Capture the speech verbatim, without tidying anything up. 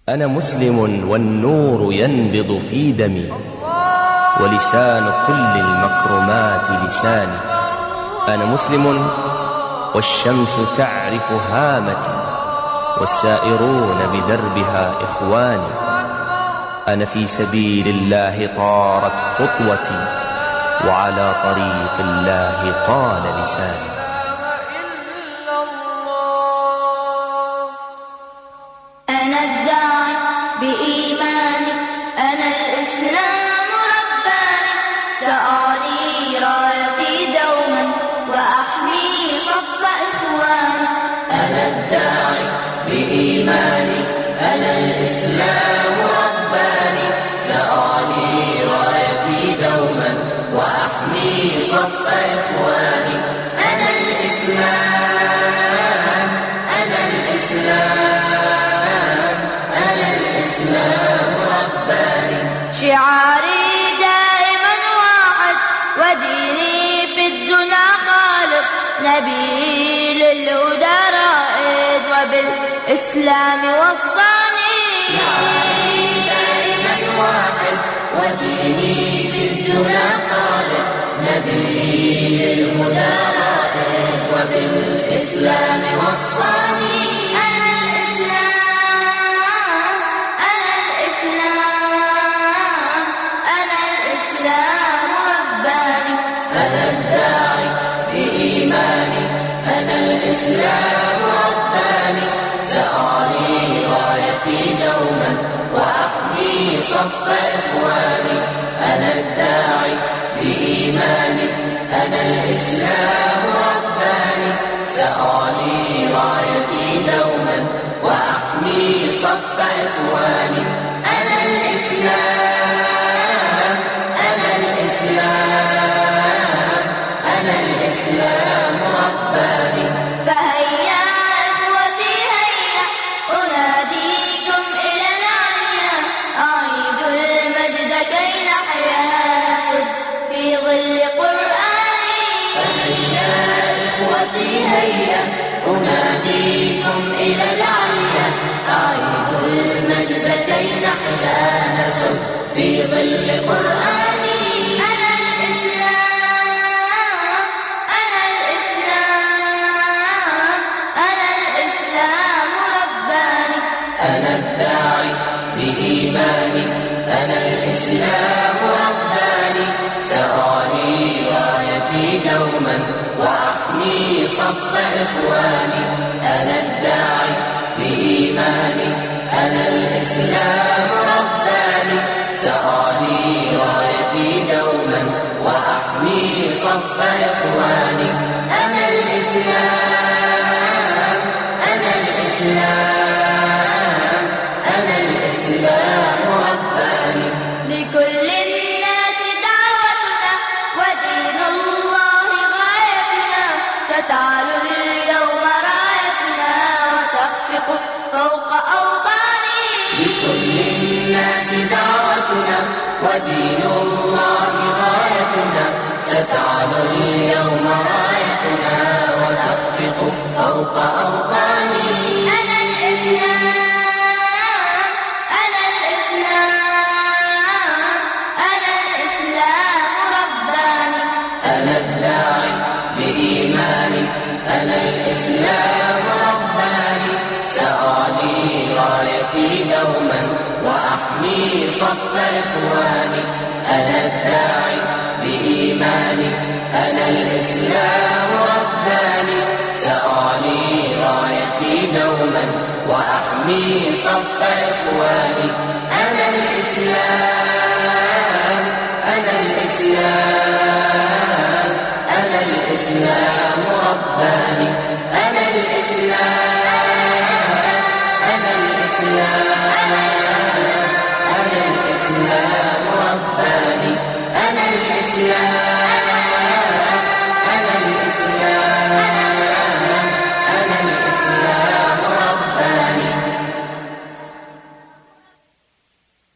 أنا مسلم والنور ينبض في دمي، ولسان كل المكرمات لساني. أنا مسلم والشمس تعرف هامتي، والسائرون بدربها إخواني. أنا في سبيل الله طارت خطوتي، وعلى طريق الله قال لساني. أنا الداعي بإيماني، أنا الإسلام رباني، سأعلي رايتي دوما وأحمي صف إخواني. أنا الداعي بإيماني، أنا الإسلام رباني، سأعلي رايتي دوما وأحمي صف إخواني. أنا الإسلام، أنا الإسلام، شعاري دائما واحد، وديني في الدنا خالد، نبي للهدى رائد وبالإسلام وصاني. شعاري دائما واحد، وديني في الدنا خالد، نبي للهدى رائد وبالإسلام وصاني. أنا الداعي بإيماني، أنا الإسلام رباني، سأعلي رايتي دوما وأحمي صف إخواني. أنا الداعي بإيماني، أنا الإسلام رباني، سأعلي رايتي دوما وأحمي صف إخواني. أنا الإسلام، أنا الإسلام، أنا الإسلام رباني. فهيا إخوتي هيا، أناديكم إلى العليا، أعيدوا المجد كي نحيا نسد في ظل قرآني. فهيا إخوتي هيا، أناديكم إلى العليا، أعيدوا المجد كي نحيا نسد في ظل قرآني. أنا الداعي بإيماني، أنا الإسلام رباني، سأعلي رايتي دوما وأحمي صف إخواني. أنا الداعي بإيماني، أنا الإسلام رباني، سأعلي رايتي دوما وأحمي صف إخواني. أنا الإسلام، أنا الإسلام، الإسلام رباني. لكل الناس دعوتنا، ودين الله غايتنا، ستعلو اليوم رايتنا وتخفق فوق أوطاني. لكل الناس دعوتنا، ودين الله غايتنا، ستعلو اليوم رايتنا وتخفق فوق أوطاني. أنا الإسلام، أنا الداعي بإيماني، أنا الإسلام رباني، سأعلي رايتي دوما وأحمي صف إخواني. أنا الداعي بإيماني، أنا الإسلام رباني، سأعلي رايتي دوما وأحمي صف إخواني. أنا الإسلام، أنا الإسلام، أنا الإسلام رباني. أنا الإسلام، أنا الإسلام، أنا الإسلام رباني. أنا الإسلام.